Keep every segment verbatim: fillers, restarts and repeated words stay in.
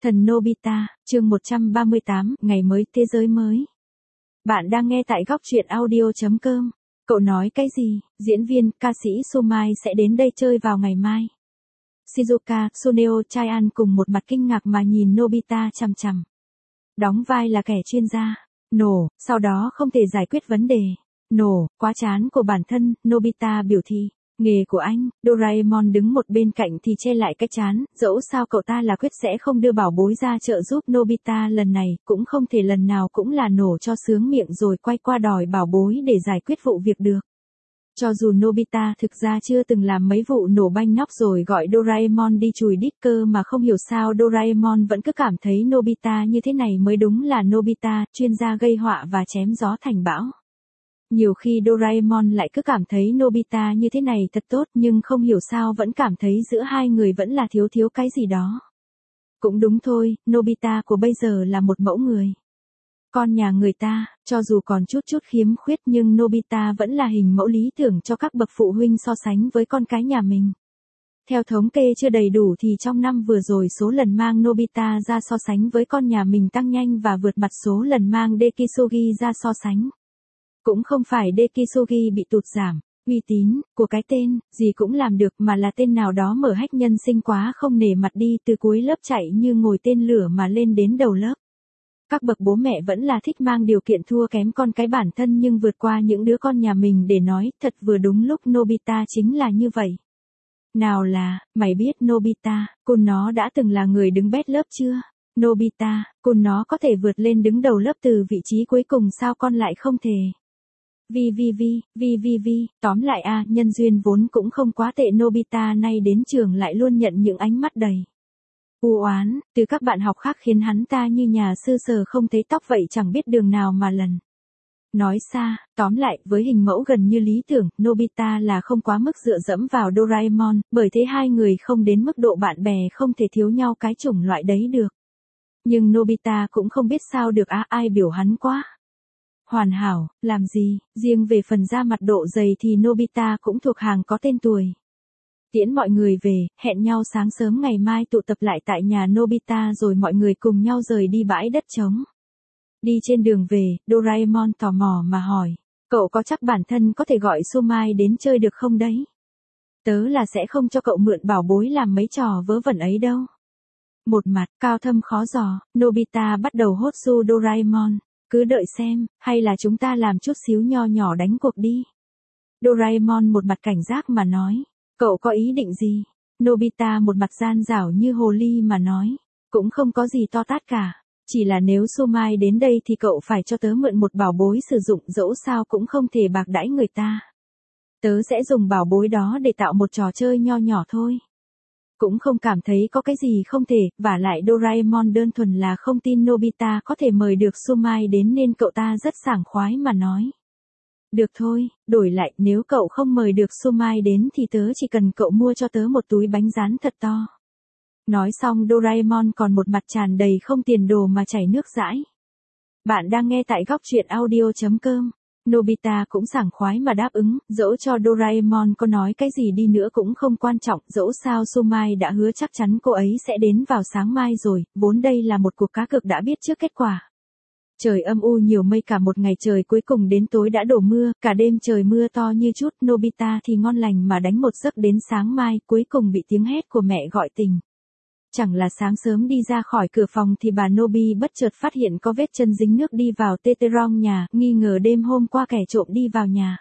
Thần Nobita, chương một trăm ba mươi tám, ngày mới, thế giới mới. Bạn đang nghe tại góc truyện audio chấm com. Cậu nói cái gì? Diễn viên, ca sĩ Sumai sẽ đến đây chơi vào ngày mai. Shizuka, Suneo Chaian cùng một mặt kinh ngạc mà nhìn Nobita chằm chằm. Đóng vai là kẻ chuyên gia. Nổ, sau đó không thể giải quyết vấn đề. Nổ, quá chán của bản thân, Nobita biểu thị. Nghề của anh, Doraemon đứng một bên cạnh thì che lại cái chán, dẫu sao cậu ta là quyết sẽ không đưa bảo bối ra trợ giúp Nobita lần này, cũng không thể lần nào cũng là nổ cho sướng miệng rồi quay qua đòi bảo bối để giải quyết vụ việc được. Cho dù Nobita thực ra chưa từng làm mấy vụ nổ banh nóc rồi gọi Doraemon đi chùi đít cơ mà không hiểu sao Doraemon vẫn cứ cảm thấy Nobita như thế này mới đúng là Nobita, chuyên gia gây họa và chém gió thành bão. Nhiều khi Doraemon lại cứ cảm thấy Nobita như thế này thật tốt nhưng không hiểu sao vẫn cảm thấy giữa hai người vẫn là thiếu thiếu cái gì đó. Cũng đúng thôi, Nobita của bây giờ là một mẫu người. Con nhà người ta, cho dù còn chút chút khiếm khuyết nhưng Nobita vẫn là hình mẫu lý tưởng cho các bậc phụ huynh so sánh với con cái nhà mình. Theo thống kê chưa đầy đủ thì trong năm vừa rồi số lần mang Nobita ra so sánh với con nhà mình tăng nhanh và vượt mặt số lần mang Dekisugi ra so sánh. Cũng không phải Dekisugi bị tụt giảm, uy tín của cái tên, gì cũng làm được mà là tên nào đó mở hách nhân sinh quá không nể mặt đi từ cuối lớp chạy như ngồi tên lửa mà lên đến đầu lớp. Các bậc bố mẹ vẫn là thích mang điều kiện thua kém con cái bản thân nhưng vượt qua những đứa con nhà mình để nói thật vừa đúng lúc Nobita chính là như vậy. Nào là, mày biết Nobita, con nó đã từng là người đứng bét lớp chưa? Nobita, con nó có thể vượt lên đứng đầu lớp từ vị trí cuối cùng sao con lại không thể? Vi vi vi, vi vi vi, tóm lại a, à, nhân duyên vốn cũng không quá tệ Nobita nay đến trường lại luôn nhận những ánh mắt đầy u oán từ các bạn học khác khiến hắn ta như nhà sư sờ không thấy tóc vậy chẳng biết đường nào mà lần. Nói xa, tóm lại với hình mẫu gần như lý tưởng, Nobita là không quá mức dựa dẫm vào Doraemon, bởi thế hai người không đến mức độ bạn bè không thể thiếu nhau cái chủng loại đấy được. Nhưng Nobita cũng không biết sao được á, ai biểu hắn quá hoàn hảo, làm gì, riêng về phần da mặt độ dày thì Nobita cũng thuộc hàng có tên tuổi. Tiễn mọi người về, hẹn nhau sáng sớm ngày mai tụ tập lại tại nhà Nobita rồi mọi người cùng nhau rời đi bãi đất trống. Đi trên đường về, Doraemon tò mò mà hỏi, cậu có chắc bản thân có thể gọi Sumai đến chơi được không đấy? Tớ là sẽ không cho cậu mượn bảo bối làm mấy trò vớ vẩn ấy đâu. Một mặt, cao thâm khó dò, Nobita bắt đầu hốt su Doraemon. Cứ đợi xem, hay là chúng ta làm chút xíu nho nhỏ đánh cuộc đi. Doraemon một mặt cảnh giác mà nói, cậu có ý định gì? Nobita một mặt gian dảo như hồ ly mà nói, cũng không có gì to tát cả. Chỉ là nếu Sumai đến đây thì cậu phải cho tớ mượn một bảo bối sử dụng dẫu sao cũng không thể bạc đãi người ta. Tớ sẽ dùng bảo bối đó để tạo một trò chơi nho nhỏ thôi. Cũng không cảm thấy có cái gì không thể, vả lại Doraemon đơn thuần là không tin Nobita có thể mời được Sumai đến nên cậu ta rất sảng khoái mà nói. Được thôi, đổi lại nếu cậu không mời được Sumai đến thì tớ chỉ cần cậu mua cho tớ một túi bánh rán thật to. Nói xong Doraemon còn một mặt tràn đầy không tiền đồ mà chảy nước dãi. Bạn đang nghe tại góc truyện audio chấm com. Nobita cũng sảng khoái mà đáp ứng, dẫu cho Doraemon có nói cái gì đi nữa cũng không quan trọng, dẫu sao Sumai đã hứa chắc chắn cô ấy sẽ đến vào sáng mai rồi, vốn đây là một cuộc cá cược đã biết trước kết quả. Trời âm u nhiều mây cả một ngày trời cuối cùng đến tối đã đổ mưa, cả đêm trời mưa to như chút, Nobita thì ngon lành mà đánh một giấc đến sáng mai, cuối cùng bị tiếng hét của mẹ gọi tỉnh. Chẳng là sáng sớm đi ra khỏi cửa phòng thì bà Nobi bất chợt phát hiện có vết chân dính nước đi vào Teterong nhà, nghi ngờ đêm hôm qua kẻ trộm đi vào nhà.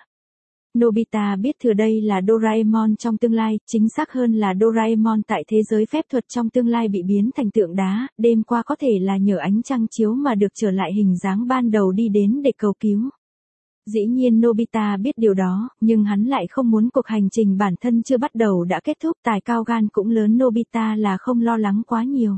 Nobita biết thừa đây là Doraemon trong tương lai, chính xác hơn là Doraemon tại thế giới phép thuật trong tương lai bị biến thành tượng đá, đêm qua có thể là nhờ ánh trăng chiếu mà được trở lại hình dáng ban đầu đi đến để cầu cứu. Dĩ nhiên Nobita biết điều đó, nhưng hắn lại không muốn cuộc hành trình bản thân chưa bắt đầu đã kết thúc, tài cao gan cũng lớn Nobita là không lo lắng quá nhiều.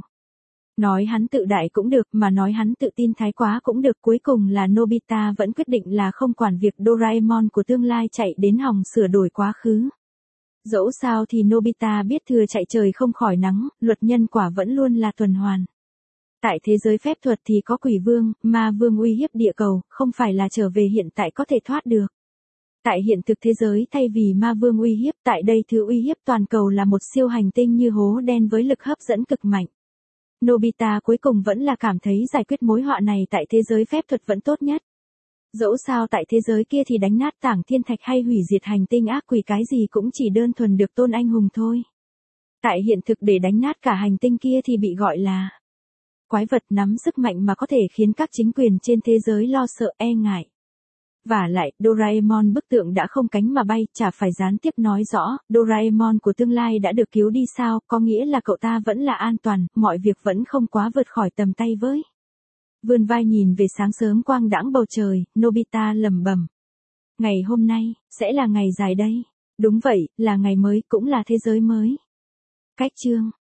Nói hắn tự đại cũng được, mà nói hắn tự tin thái quá cũng được, cuối cùng là Nobita vẫn quyết định là không quản việc Doraemon của tương lai chạy đến hòng sửa đổi quá khứ. Dẫu sao thì Nobita biết thừa chạy trời không khỏi nắng, luật nhân quả vẫn luôn là tuần hoàn. Tại thế giới phép thuật thì có quỷ vương, ma vương uy hiếp địa cầu, không phải là trở về hiện tại có thể thoát được. Tại hiện thực thế giới thay vì ma vương uy hiếp, tại đây thứ uy hiếp toàn cầu là một siêu hành tinh như hố đen với lực hấp dẫn cực mạnh. Nobita cuối cùng vẫn là cảm thấy giải quyết mối họa này tại thế giới phép thuật vẫn tốt nhất. Dẫu sao tại thế giới kia thì đánh nát tảng thiên thạch hay hủy diệt hành tinh ác quỷ cái gì cũng chỉ đơn thuần được tôn anh hùng thôi. Tại hiện thực để đánh nát cả hành tinh kia thì bị gọi là quái vật nắm sức mạnh mà có thể khiến các chính quyền trên thế giới lo sợ e ngại. Vả lại, Doraemon bức tượng đã không cánh mà bay, chả phải gián tiếp nói rõ, Doraemon của tương lai đã được cứu đi sao, có nghĩa là cậu ta vẫn là an toàn, mọi việc vẫn không quá vượt khỏi tầm tay với. Vươn vai nhìn về sáng sớm quang đãng bầu trời, Nobita lẩm bẩm. Ngày hôm nay, sẽ là ngày dài đây. Đúng vậy, là ngày mới, cũng là thế giới mới. Cách chương